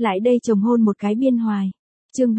Lại đây chồng hôn một cái biên hoài. Chương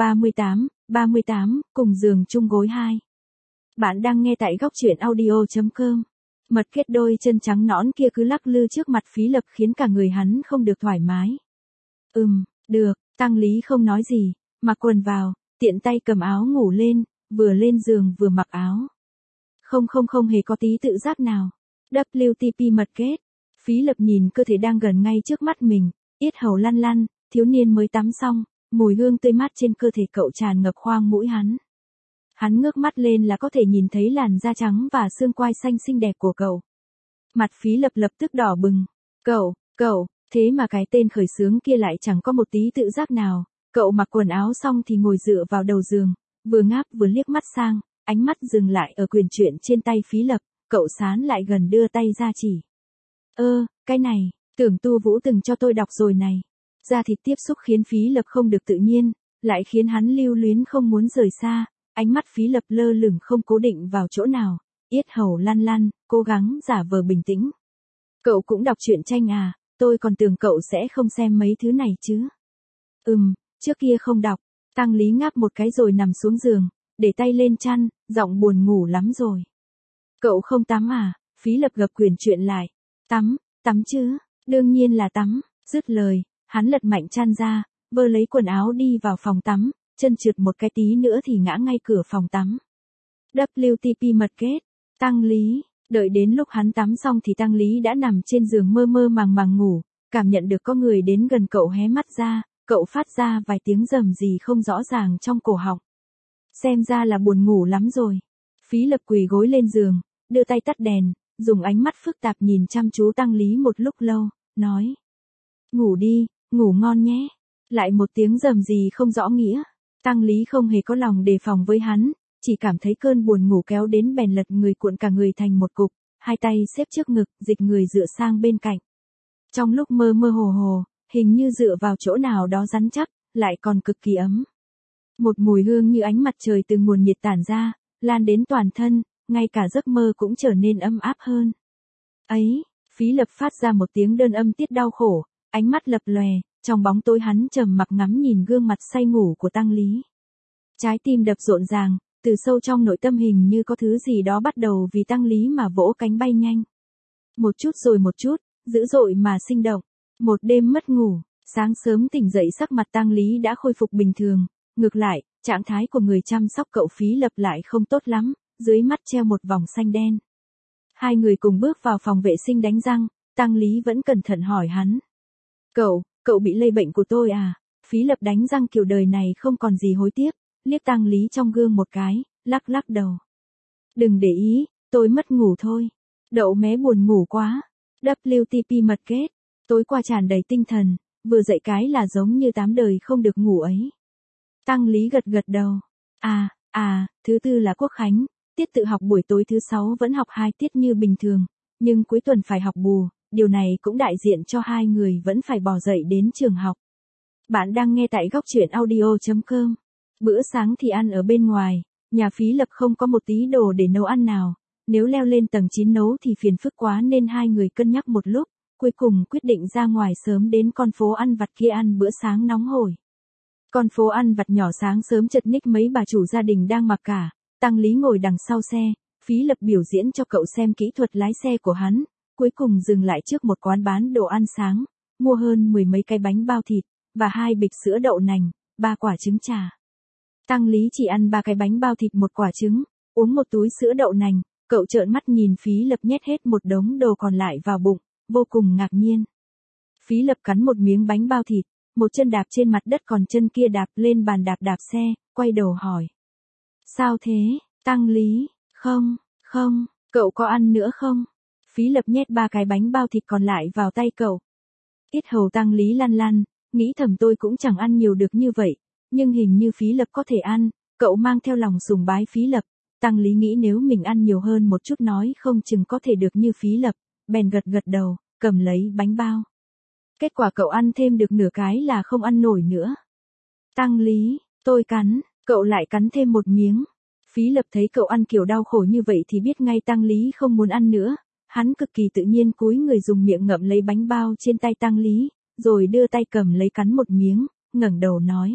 38, cùng giường chung gối 2. Bạn đang nghe tại góc truyện audio.com. Mật kết đôi chân trắng nõn kia cứ lắc lư trước mặt Phí Lập khiến cả người hắn không được thoải mái. Được, Tăng Lý không nói gì, mặc quần vào, tiện tay cầm áo ngủ lên, vừa lên giường vừa mặc áo. Không hề có tí tự giác nào. WTP mật kết. Phí Lập nhìn cơ thể đang gần ngay trước mắt mình, yết hầu lăn lăn, thiếu niên mới tắm xong, mùi hương tươi mát trên cơ thể cậu tràn ngập khoang mũi hắn. Hắn ngước mắt lên là có thể nhìn thấy làn da trắng và xương quai xanh xinh đẹp của cậu. Mặt Phí Lập lập tức đỏ bừng. Cậu, thế mà cái tên khởi xướng kia lại chẳng có một tí tự giác nào. Cậu mặc quần áo xong thì ngồi dựa vào đầu giường, vừa ngáp vừa liếc mắt sang, ánh mắt dừng lại ở quyển truyện trên tay Phí Lập, cậu sán lại gần đưa tay ra chỉ. Cái này, tưởng Tu Vũ từng cho tôi đọc rồi này. Da thịt tiếp xúc khiến Phí Lập không được tự nhiên, lại khiến hắn lưu luyến không muốn rời xa, ánh mắt Phí Lập lơ lửng không cố định vào chỗ nào, yết hầu lăn lăn, cố gắng giả vờ bình tĩnh. Cậu cũng đọc truyện tranh à, tôi còn tưởng cậu sẽ không xem mấy thứ này chứ. Trước kia không đọc. Tăng Lý ngáp một cái rồi nằm xuống giường, để tay lên chăn, giọng buồn ngủ lắm rồi. Cậu không tắm à? Phí Lập gập quyển truyện lại. Tắm chứ, đương nhiên là tắm. Dứt lời, hắn lật mạnh chăn ra, vơ lấy quần áo đi vào phòng tắm, chân trượt một cái tí nữa thì ngã ngay cửa phòng tắm. WTP mật kết. Tăng Lý. Đợi đến lúc hắn tắm xong thì Tăng Lý đã nằm trên giường mơ mơ màng ngủ, cảm nhận được có người đến gần cậu hé mắt ra, cậu phát ra vài tiếng rầm gì không rõ ràng trong cổ họng. Xem ra là buồn ngủ lắm rồi. Phí Lập quỳ gối lên giường, đưa tay tắt đèn, dùng ánh mắt phức tạp nhìn chăm chú Tăng Lý một lúc lâu, nói. Ngủ đi, ngủ ngon nhé. Lại một tiếng rầm gì không rõ nghĩa. Tăng Lý không hề có lòng đề phòng với hắn, chỉ cảm thấy cơn buồn ngủ kéo đến bèn lật người cuộn cả người thành một cục, hai tay xếp trước ngực, dịch người dựa sang bên cạnh. Trong lúc mơ mơ hồ, hình như dựa vào chỗ nào đó rắn chắc, lại còn cực kỳ ấm. Một mùi hương như ánh mặt trời từ nguồn nhiệt tản ra, lan đến toàn thân, ngay cả giấc mơ cũng trở nên ấm áp hơn. Ấy, Phí Lập phát ra một tiếng đơn âm tiết đau khổ, ánh mắt lập lòe, trong bóng tối hắn trầm mặc ngắm nhìn gương mặt say ngủ của Tăng Lý. Trái tim đập rộn ràng, từ sâu trong nội tâm hình như có thứ gì đó bắt đầu vì Tăng Lý mà vỗ cánh bay nhanh. Một chút rồi một chút, dữ dội mà sinh động. Một đêm mất ngủ, sáng sớm tỉnh dậy sắc mặt Tăng Lý đã khôi phục bình thường, ngược lại, trạng thái của người chăm sóc cậu Phí Lập lại không tốt lắm, dưới mắt treo một vòng xanh đen. Hai người cùng bước vào phòng vệ sinh đánh răng, Tăng Lý vẫn cẩn thận hỏi hắn. Cậu bị lây bệnh của tôi à? Phí Lập đánh răng kiểu đời này không còn gì hối tiếc, liếc Tăng Lý trong gương một cái, lắc đầu. Đừng để ý, tôi mất ngủ thôi. Đậu mé buồn ngủ quá. WTP mật kết. Tối qua tràn đầy tinh thần, vừa dậy cái là giống như 8 đời không được ngủ ấy. Tăng Lý gật đầu. Thứ tư là Quốc Khánh, tiết tự học buổi tối thứ 6 vẫn học 2 tiết như bình thường, nhưng cuối tuần phải học bù, điều này cũng đại diện cho hai người vẫn phải bỏ dậy đến trường học. Bạn đang nghe tại góc truyện audio.com. Bữa sáng thì ăn ở bên ngoài, nhà Phí Lập không có một tí đồ để nấu ăn nào, nếu leo lên tầng 9 nấu thì phiền phức quá nên hai người cân nhắc một lúc, cuối cùng quyết định ra ngoài sớm đến con phố ăn vặt kia ăn bữa sáng nóng hổi. Con phố ăn vặt nhỏ sáng sớm chật ních mấy bà chủ gia đình đang mặc cả, Tăng Lý ngồi đằng sau xe, Phí Lập biểu diễn cho cậu xem kỹ thuật lái xe của hắn, cuối cùng dừng lại trước một quán bán đồ ăn sáng, mua hơn 10 mấy cái bánh bao thịt, và 2 bịch sữa đậu nành, 3 quả trứng trà. Tăng Lý chỉ ăn 3 cái bánh bao thịt một quả trứng, uống một túi sữa đậu nành, cậu trợn mắt nhìn Phí Lập nhét hết một đống đồ còn lại vào bụng, vô cùng ngạc nhiên. Phí Lập cắn một miếng bánh bao thịt, một chân đạp trên mặt đất còn chân kia đạp lên bàn đạp xe, quay đầu hỏi. Sao thế, Tăng Lý? Không, cậu có ăn nữa không? Phí Lập nhét 3 cái bánh bao thịt còn lại vào tay cậu. Yết hầu Tăng Lý lăn lăn, nghĩ thầm tôi cũng chẳng ăn nhiều được như vậy, nhưng hình như Phí Lập có thể ăn, cậu mang theo lòng sùng bái Phí Lập. Tăng Lý nghĩ nếu mình ăn nhiều hơn một chút nói không chừng có thể được như Phí Lập, bèn gật đầu, cầm lấy bánh bao. Kết quả cậu ăn thêm được nửa cái là không ăn nổi nữa. Tăng Lý, tôi cắn, cậu lại cắn thêm một miếng. Phí Lập thấy cậu ăn kiểu đau khổ như vậy thì biết ngay Tăng Lý không muốn ăn nữa, hắn cực kỳ tự nhiên cúi người dùng miệng ngậm lấy bánh bao trên tay Tăng Lý, rồi đưa tay cầm lấy cắn một miếng, ngẩng đầu nói.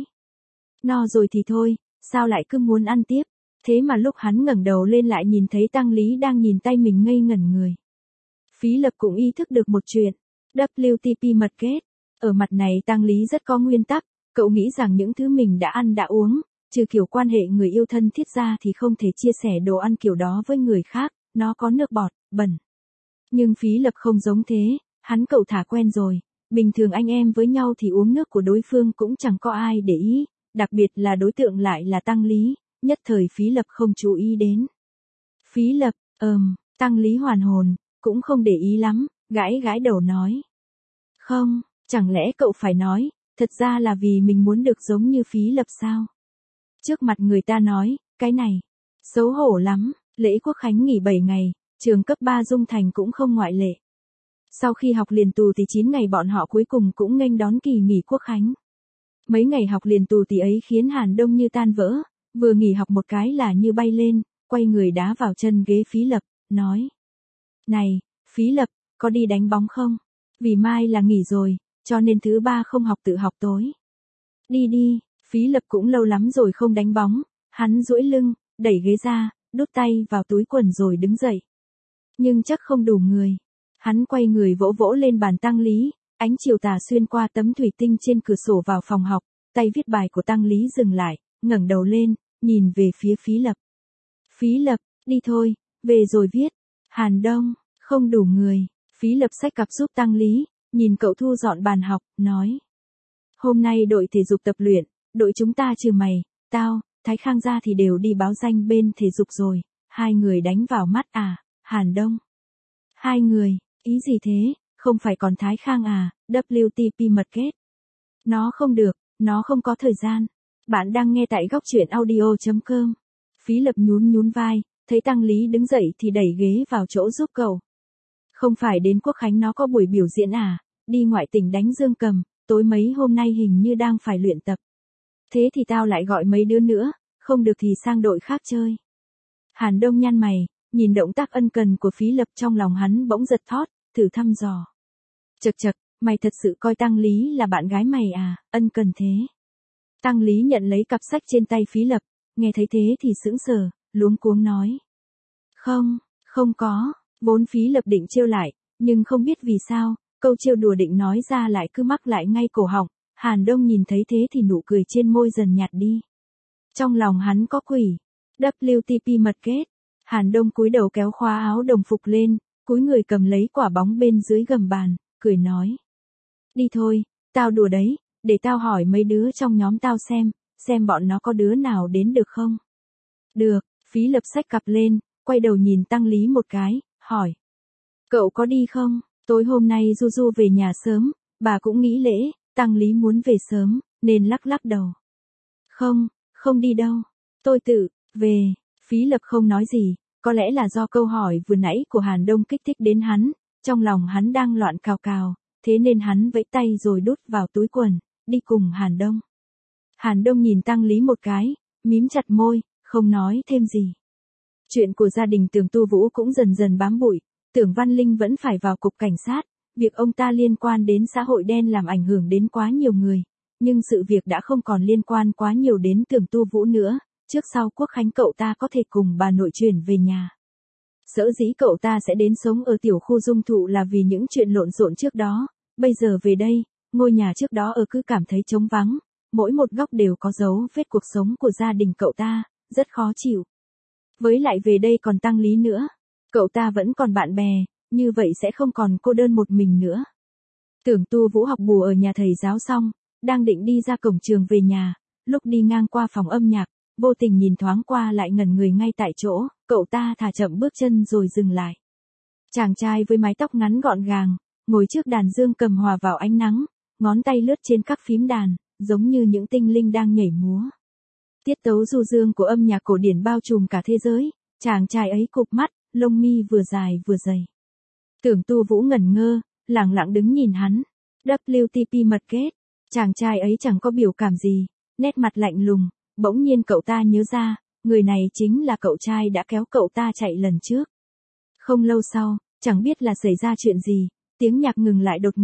No rồi thì thôi, sao lại cứ muốn ăn tiếp, thế mà lúc hắn ngẩng đầu lên lại nhìn thấy Tăng Lý đang nhìn tay mình ngây ngẩn người. Phí Lập cũng ý thức được một chuyện, WTP mật kết, ở mặt này Tăng Lý rất có nguyên tắc, cậu nghĩ rằng những thứ mình đã ăn đã uống, trừ kiểu quan hệ người yêu thân thiết ra thì không thể chia sẻ đồ ăn kiểu đó với người khác, nó có nước bọt, bẩn. Nhưng Phí Lập không giống thế, hắn cậu thả quen rồi, bình thường anh em với nhau thì uống nước của đối phương cũng chẳng có ai để ý, đặc biệt là đối tượng lại là Tăng Lý, nhất thời Phí Lập không chú ý đến. Phí Lập, Tăng Lý hoàn hồn, cũng không để ý lắm, gãi gãi đầu nói. Không, chẳng lẽ cậu phải nói, thật ra là vì mình muốn được giống như Phí Lập sao? Trước mặt người ta nói, cái này, xấu hổ lắm, lễ Quốc Khánh nghỉ 7 ngày, trường cấp 3 Dung Thành cũng không ngoại lệ. Sau khi học liền tù thì 9 ngày bọn họ cuối cùng cũng nghênh đón kỳ nghỉ Quốc Khánh. Mấy ngày học liền tù thì ấy khiến Hàn Đông như tan vỡ, vừa nghỉ học một cái là như bay lên, quay người đá vào chân ghế Phí Lập, nói. Này, Phí Lập, có đi đánh bóng không? Vì mai là nghỉ rồi, cho nên thứ 3 không học tự học tối. Đi đi, Phí Lập cũng lâu lắm rồi không đánh bóng, hắn duỗi lưng, đẩy ghế ra, đút tay vào túi quần rồi đứng dậy. Nhưng chắc không đủ người. Hắn quay người vỗ vỗ lên bàn Tăng Lý, ánh chiều tà xuyên qua tấm thủy tinh trên cửa sổ vào phòng học, tay viết bài của Tăng Lý dừng lại, ngẩng đầu lên, nhìn về phía Phí Lập. Phí Lập, đi thôi, về rồi viết. Hàn Đông, không đủ người. Phí Lập xách cặp giúp Tăng Lý, nhìn cậu thu dọn bàn học, nói. Hôm nay đội thể dục tập luyện, đội chúng ta trừ mày, tao, Thái Khang ra thì đều đi báo danh bên thể dục rồi, 2 người đánh vào mắt à, Hàn Đông. 2 người, ý gì thế, không phải còn Thái Khang à, WTP mật kết. Nó không được, nó không có thời gian. Bạn đang nghe tại góc truyện audio.com. Phí Lập nhún nhún vai, thấy Tăng Lý đứng dậy thì đẩy ghế vào chỗ giúp cậu. Không phải đến Quốc Khánh nó có buổi biểu diễn à, đi ngoại tỉnh đánh dương cầm, tối mấy hôm nay hình như đang phải luyện tập. Thế thì tao lại gọi mấy đứa nữa, không được thì sang đội khác chơi. Hàn Đông nhăn mày, nhìn động tác ân cần của Phí Lập trong lòng hắn bỗng giật thót, thử thăm dò. Chậc chậc, mày thật sự coi Tăng Lý là bạn gái mày à, ân cần thế. Tăng Lý nhận lấy cặp sách trên tay Phí Lập, nghe thấy thế thì sững sờ, luống cuống nói. Không có, vốn Phí Lập định trêu lại, nhưng không biết vì sao, câu trêu đùa định nói ra lại cứ mắc lại ngay cổ họng. Hàn Đông nhìn thấy thế thì nụ cười trên môi dần nhạt đi. Trong lòng hắn có quỷ. WTP mật kết. Hàn Đông cúi đầu kéo khóa áo đồng phục lên, cúi người cầm lấy quả bóng bên dưới gầm bàn, cười nói. Đi thôi, tao đùa đấy, để tao hỏi mấy đứa trong nhóm tao xem bọn nó có đứa nào đến được không? Được, Phí Lập xách cặp lên, quay đầu nhìn Tăng Lý một cái, hỏi. Cậu có đi không? Tối hôm nay Du Du về nhà sớm, bà cũng nghĩ lễ. Tăng Lý muốn về sớm, nên lắc lắc đầu. Không đi đâu. Tôi tự, về. Phí Lập không nói gì, có lẽ là do câu hỏi vừa nãy của Hàn Đông kích thích đến hắn, trong lòng hắn đang loạn cào cào, thế nên hắn vẫy tay rồi đút vào túi quần, đi cùng Hàn Đông. Hàn Đông nhìn Tăng Lý một cái, mím chặt môi, không nói thêm gì. Chuyện của gia đình Tưởng Tu Vũ cũng dần dần bám bụi, Tưởng Văn Linh vẫn phải vào cục cảnh sát. Việc ông ta liên quan đến xã hội đen làm ảnh hưởng đến quá nhiều người, nhưng sự việc đã không còn liên quan quá nhiều đến Tưởng Tu Vũ nữa, trước sau Quốc Khánh cậu ta có thể cùng bà nội chuyển về nhà. Sở dĩ cậu ta sẽ đến sống ở tiểu khu Dung Thụ là vì những chuyện lộn xộn trước đó, bây giờ về đây, ngôi nhà trước đó ở cứ cảm thấy trống vắng, mỗi một góc đều có dấu vết cuộc sống của gia đình cậu ta, rất khó chịu. Với lại về đây còn Tăng Lý nữa, cậu ta vẫn còn bạn bè. Như vậy sẽ không còn cô đơn một mình nữa. Tưởng Tu Vũ học bù ở nhà thầy giáo xong, đang định đi ra cổng trường về nhà, lúc đi ngang qua phòng âm nhạc, vô tình nhìn thoáng qua lại ngẩn người ngay tại chỗ, cậu ta thả chậm bước chân rồi dừng lại. Chàng trai với mái tóc ngắn gọn gàng, ngồi trước đàn dương cầm hòa vào ánh nắng, ngón tay lướt trên các phím đàn, giống như những tinh linh đang nhảy múa. Tiết tấu du dương của âm nhạc cổ điển bao trùm cả thế giới, chàng trai ấy cụp mắt, lông mi vừa dài vừa dày. Tưởng Tu Vũ ngẩn ngơ, lẳng lặng đứng nhìn hắn. WTP mật kết. Chàng trai ấy chẳng có biểu cảm gì, nét mặt lạnh lùng, bỗng nhiên cậu ta nhớ ra, người này chính là cậu trai đã kéo cậu ta chạy lần trước. Không lâu sau, chẳng biết là xảy ra chuyện gì, tiếng nhạc ngừng lại đột ngột,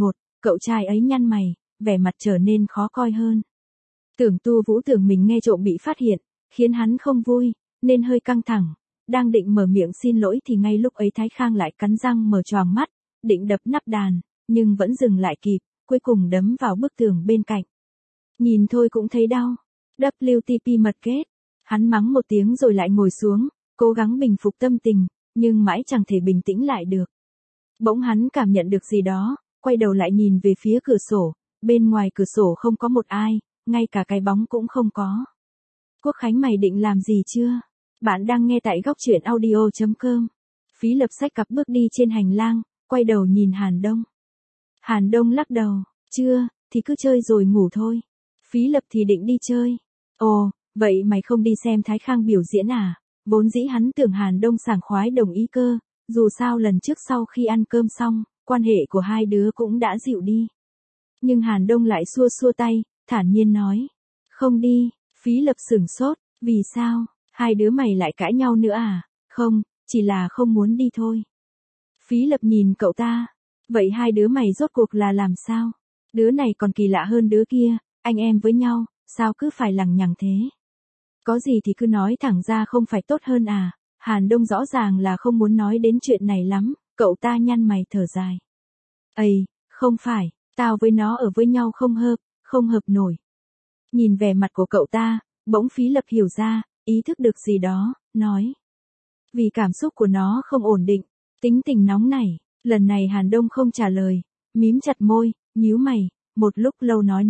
Cậu trai ấy nhăn mày, vẻ mặt trở nên khó coi hơn. Tưởng Tu Vũ tưởng mình nghe trộm bị phát hiện, khiến hắn không vui, nên hơi căng thẳng. Đang định mở miệng xin lỗi thì ngay lúc ấy Thái Khang lại cắn răng mở choàng mắt, định đập nắp đàn, nhưng vẫn dừng lại kịp, cuối cùng đấm vào bức tường bên cạnh. Nhìn thôi cũng thấy đau. WTP mật kết. Hắn mắng một tiếng rồi lại ngồi xuống, cố gắng bình phục tâm tình, nhưng mãi chẳng thể bình tĩnh lại được. Bỗng hắn cảm nhận được gì đó, quay đầu lại nhìn về phía cửa sổ, bên ngoài cửa sổ không có một ai, ngay cả cái bóng cũng không có. Quốc Khánh mày định làm gì chưa? Bạn đang nghe tại góc truyện audio.com. Phí Lập xách cặp bước đi trên hành lang, quay đầu nhìn Hàn Đông. Hàn Đông lắc đầu, chưa, thì cứ chơi rồi ngủ thôi. Phí Lập thì định đi chơi. Ồ, vậy mày không đi xem Thái Khang biểu diễn à? Vốn dĩ hắn tưởng Hàn Đông sảng khoái đồng ý cơ, dù sao lần trước sau khi ăn cơm xong, quan hệ của hai đứa cũng đã dịu đi. Nhưng Hàn Đông lại xua xua tay, thản nhiên nói, không đi. Phí Lập sửng sốt, vì sao, hai đứa mày lại cãi nhau nữa à? Không, chỉ là không muốn đi thôi. Phí Lập nhìn cậu ta, vậy hai đứa mày rốt cuộc là làm sao? Đứa này còn kỳ lạ hơn đứa kia, anh em với nhau, sao cứ phải lằng nhằng thế? Có gì thì cứ nói thẳng ra không phải tốt hơn à? Hàn Đông rõ ràng là không muốn nói đến chuyện này lắm, cậu ta nhăn mày thở dài. Ây, không phải, tao với nó ở với nhau không hợp nổi. Nhìn vẻ mặt của cậu ta, bỗng Phí Lập hiểu ra, ý thức được gì đó, nói. Vì cảm xúc của nó không ổn định, tính tình nóng nảy, lần này Hàn Đông không trả lời, mím chặt môi, nhíu mày, một lúc lâu nói.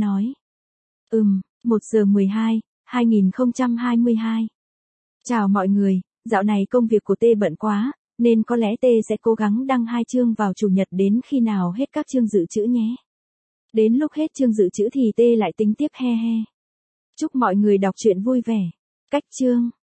1:12, 2022. Chào mọi người, dạo này công việc của T bận quá, nên có lẽ T sẽ cố gắng đăng 2 chương vào chủ nhật đến khi nào hết các chương dự trữ nhé. Đến lúc hết chương dự trữ thì T lại tính tiếp he he. Chúc mọi người đọc truyện vui vẻ. Cách chương